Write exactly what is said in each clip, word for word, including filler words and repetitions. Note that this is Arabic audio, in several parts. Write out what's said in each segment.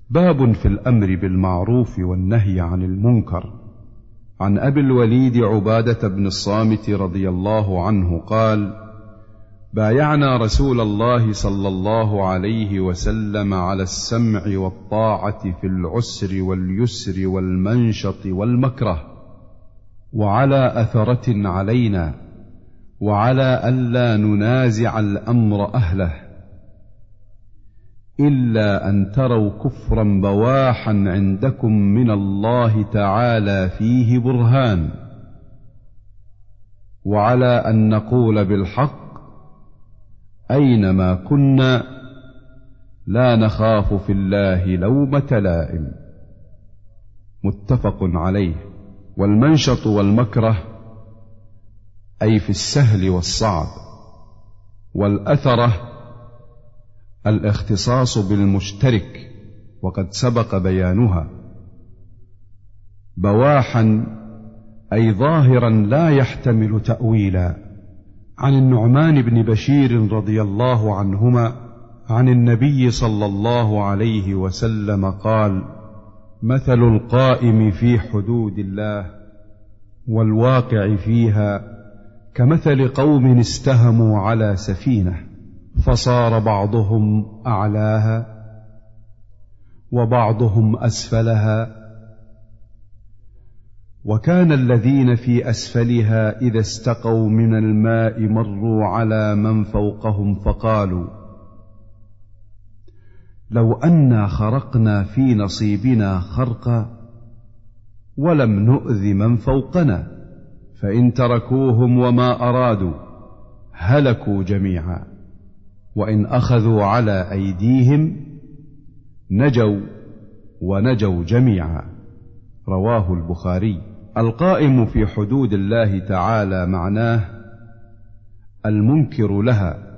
باب في الأمر بالمعروف والنهي عن المنكر. عن أبي الوليد عبادة بن الصامت رضي الله عنه قال: بايعنا رسول الله صلى الله عليه وسلم على السمع والطاعة في العسر واليسر والمنشط والمكره، وعلى أثرة علينا، وعلى ألا ننازع الأمر أهله، إلا أن تروا كفرا بواحا عندكم من الله تعالى فيه برهان، وعلى أن نقول بالحق أينما كنا لا نخاف في الله لومة لائم. متفق عليه. والمنشط والمكره أي في السهل والصعب. والأثرة الاختصاص بالمشترك، وقد سبق بيانها. بواحا أي ظاهرا لا يحتمل تأويلا. عن النعمان بن بشير رضي الله عنهما عن النبي صلى الله عليه وسلم قال: مثل القائم في حدود الله والواقع فيها كمثل قوم استهموا على سفينة فصار بعضهم أعلاها وبعضهم أسفلها، وكان الذين في أسفلها إذا استقوا من الماء مروا على من فوقهم فقالوا: لو أنا خرقنا في نصيبنا خرقا ولم نؤذ من فوقنا، فإن تركوهم وما أرادوا هلكوا جميعا، وإن أخذوا على أيديهم نجوا ونجوا جميعا. رواه البخاري. القائم في حدود الله تعالى معناه المنكر لها،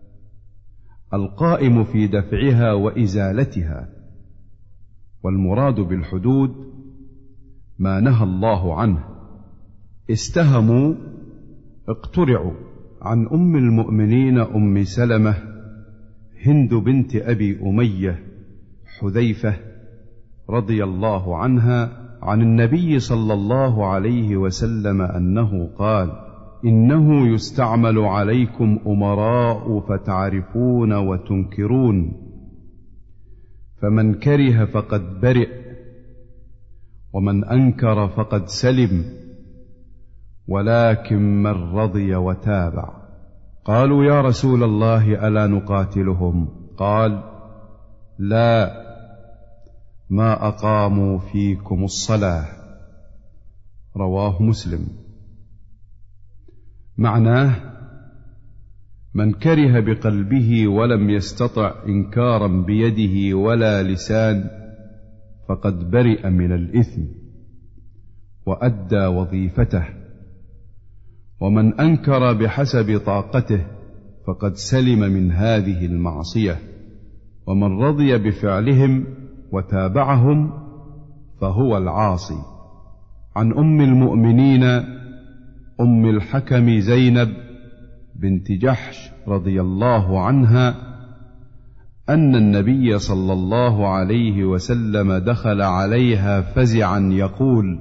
القائم في دفعها وإزالتها. والمراد بالحدود ما نهى الله عنه. استهموا اقترعوا. عن أم المؤمنين أم سلمة هند بنت أبي أمية حذيفة رضي الله عنها عن النبي صلى الله عليه وسلم أنه قال: إنه يستعمل عليكم أمراء فتعرفون وتنكرون، فمن كره فقد برئ، ومن أنكر فقد سلم، ولكن من رضي وتابع. قالوا: يا رسول الله ألا نقاتلهم؟ قال: لا، ما أقاموا فيكم الصلاة. رواه مسلم. معناه: من كره بقلبه ولم يستطع إنكارا بيده ولا لسان فقد برئ من الإثم وأدى وظيفته، ومن أنكر بحسب طاقته فقد سلم من هذه المعصية، ومن رضي بفعلهم وتابعهم فهو العاصي. عن أم المؤمنين أم الحكم زينب بنت جحش رضي الله عنها أن النبي صلى الله عليه وسلم دخل عليها فزعا يقول: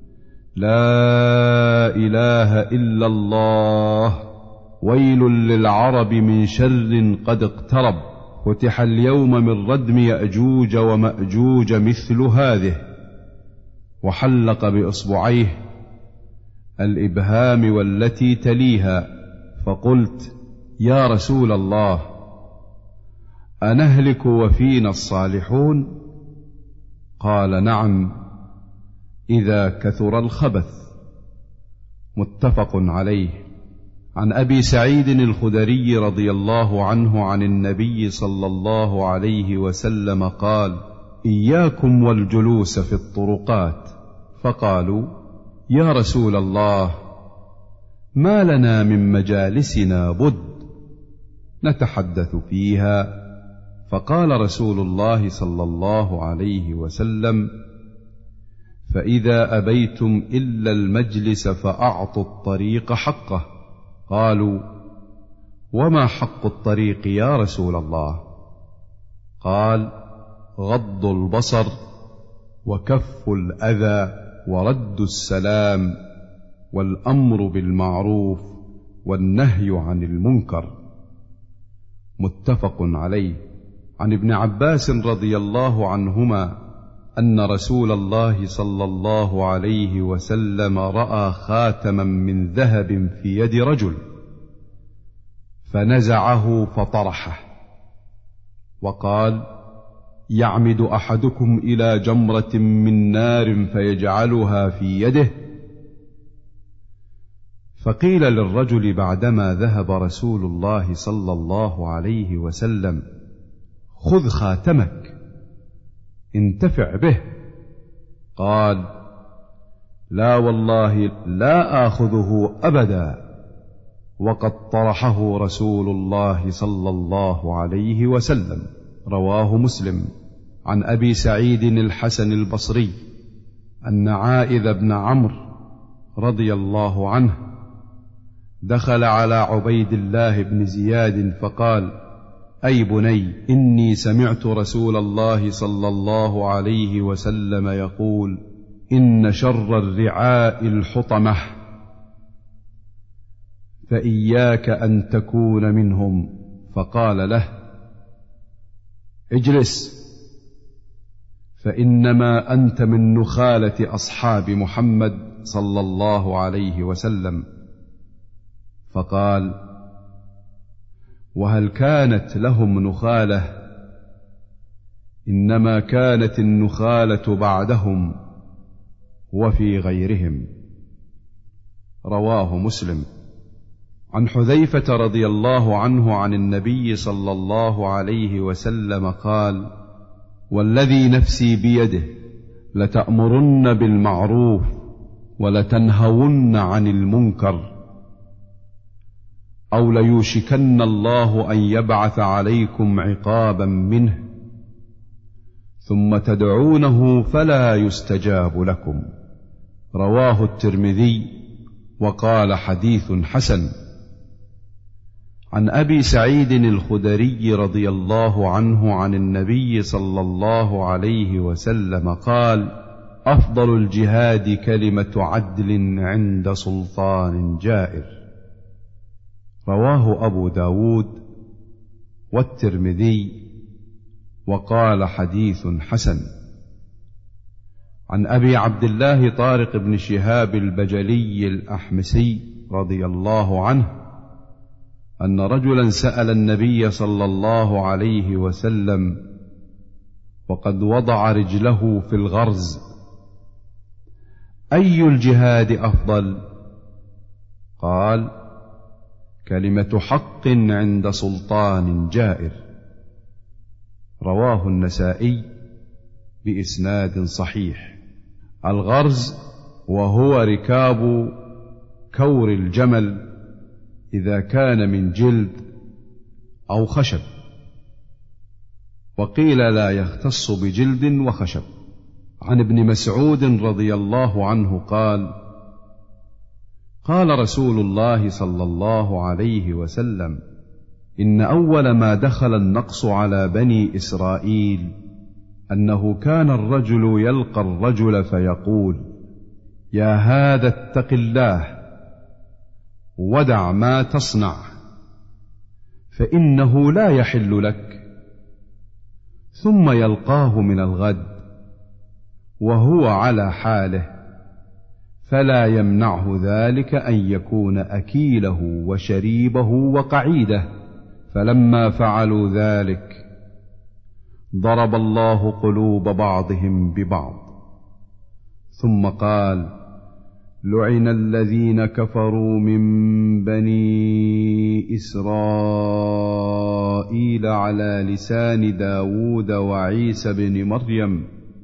لا إله إلا الله، ويل للعرب من شر قد اقترب، فتح اليوم من ردم يأجوج ومأجوج مثل هذه. وحلق بإصبعيه الإبهام والتي تليها، فقلت: يا رسول الله، أنهلك وفينا الصالحون؟ قال: نعم، إذا كثر الخبث. متفق عليه. عن أبي سعيد الخدري رضي الله عنه عن النبي صلى الله عليه وسلم قال: إياكم والجلوس في الطرقات. فقالوا: يا رسول الله، ما لنا من مجالسنا بد نتحدث فيها. فقال رسول الله صلى الله عليه وسلم: فإذا أبيتم إلا المجلس فأعطوا الطريق حقه. قالوا: وما حق الطريق يا رسول الله؟ قال: غض البصر وكف الأذى ورد السلام والأمر بالمعروف والنهي عن المنكر. متفق عليه. عن ابن عباس رضي الله عنهما أن رسول الله صلى الله عليه وسلم رأى خاتما من ذهب في يد رجل فنزعه فطرحه وقال: يعمد أحدكم إلى جمرة من نار فيجعلها في يده؟ فقيل للرجل بعدما ذهب رسول الله صلى الله عليه وسلم: خذ خاتمك انتفع به. قال: لا والله لا آخذه أبدا، وقد طرحه رسول الله صلى الله عليه وسلم. رواه مسلم. عن أبي سعيد الحسن البصري أن عائذ بن عمرو رضي الله عنه دخل على عبيد الله بن زياد فقال: أي بني، إني سمعت رسول الله صلى الله عليه وسلم يقول: إن شر الرعاء الحطمة، فإياك أن تكون منهم. فقال له: اجلس، فإنما أنت من نخالة أصحاب محمد صلى الله عليه وسلم. فقال: وهل كانت لهم نخالة؟ إنما كانت النخالة بعدهم وفي غيرهم. رواه مسلم. عن حذيفة رضي الله عنه عن النبي صلى الله عليه وسلم قال: والذي نفسي بيده لتأمرن بالمعروف ولتنهون عن المنكر، أو ليوشكن الله أن يبعث عليكم عقابا منه ثم تدعونه فلا يستجاب لكم. رواه الترمذي وقال: حديث حسن. عن أبي سعيد الخدري رضي الله عنه عن النبي صلى الله عليه وسلم قال: أفضل الجهاد كلمة عدل عند سلطان جائر. رواه أبو داود والترمذي وقال: حديث حسن. عن أبي عبد الله طارق بن شهاب البجلي الأحمسي رضي الله عنه أن رجلا سأل النبي صلى الله عليه وسلم وقد وضع رجله في الغرز: أي الجهاد أفضل؟ قال: كلمة حق عند سلطان جائر. رواه النسائي بإسناد صحيح. الغرز وهو ركاب كور الجمل إذا كان من جلد أو خشب، وقيل لا يختص بجلد وخشب. عن ابن مسعود رضي الله عنه قال: قال رسول الله صلى الله عليه وسلم: إن أول ما دخل النقص على بني إسرائيل أنه كان الرجل يلقى الرجل فيقول: يا هذا اتق الله ودع ما تصنع فإنه لا يحل لك، ثم يلقاه من الغد وهو على حاله، فلا يمنعه ذلك أن يكون أكيله وشريبه وقعيده. فلما فعلوا ذلك ضرب الله قلوب بعضهم ببعض. ثم قال: لعن الذين كفروا من بني إسرائيل على لسان داود وعيسى بن مريم،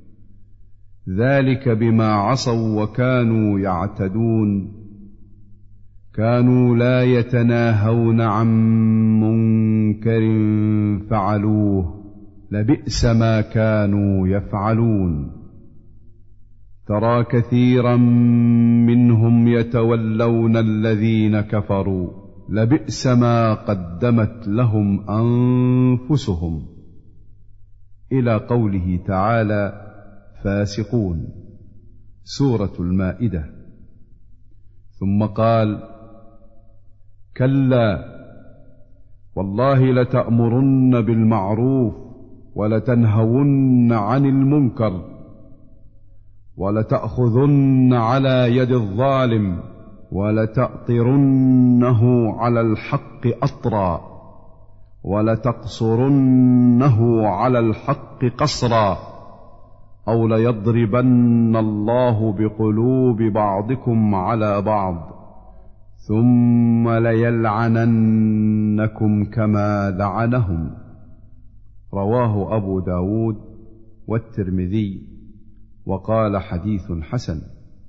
ذلك بما عصوا وكانوا يعتدون، كانوا لا يتناهون عن منكر فعلوه، لبئس ما كانوا يفعلون. ترى كثيرا منهم يتولون الذين كفروا، لبئس ما قدمت لهم أنفسهم. إلى قوله تعالى: فاسقون، سورة المائدة. ثم قال: كلا والله لتأمرن بالمعروف ولتنهون عن المنكر ولتأخذن على يد الظالم ولتأطرنه على الحق أطرا ولتقصرنه على الحق قصرا أو ليضربن الله بقلوب بعضكم على بعض ثم ليلعننكم كما لعنهم. رواه أبو داود والترمذي وقال: حديث حسن.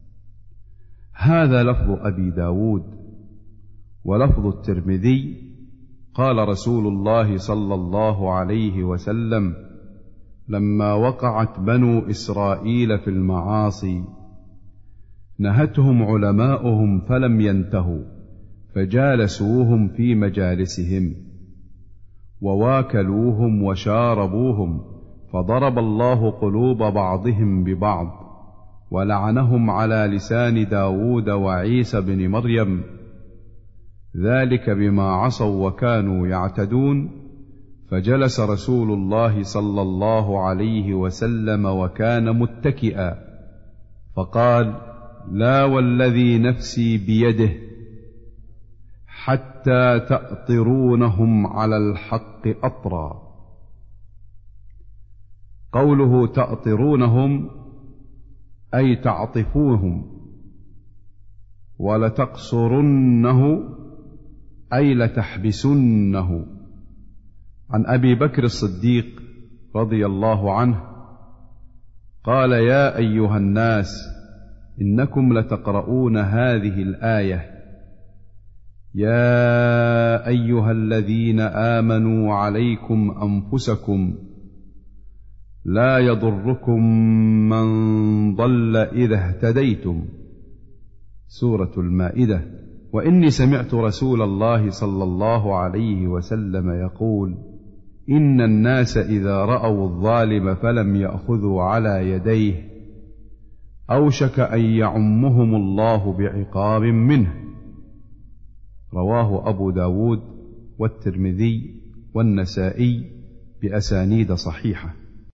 هذا لفظ أبي داود. ولفظ الترمذي: قال رسول الله صلى الله عليه وسلم: لما وقعت بنو إسرائيل في المعاصي نهتهم علماؤهم فلم ينتهوا، فجالسوهم في مجالسهم وواكلوهم وشاربوهم، فضرب الله قلوب بعضهم ببعض ولعنهم على لسان داود وعيسى بن مريم، ذلك بما عصوا وكانوا يعتدون. فجلس رسول الله صلى الله عليه وسلم وكان متكئا، فقال: لا والذي نفسي بيده حتى تأطرونهم على الحق أطرا. قوله تأطرونهم أي تعطفوهم، ولتقصرنه أي لتحبسنه. عن أبي بكر الصديق رضي الله عنه قال: يا أيها الناس إنكم لتقرؤون هذه الآية: يا أيها الذين آمنوا عليكم أنفسكم لا يضركم من ضل إذا اهتديتم، سورة المائدة. وإني سمعت رسول الله صلى الله عليه وسلم يقول: إن الناس إذا رأوا الظالم فلم يأخذوا على يديه أوشك أن يعمهم الله بعقاب منه. رواه أبو داود والترمذي والنسائي بأسانيد صحيحة.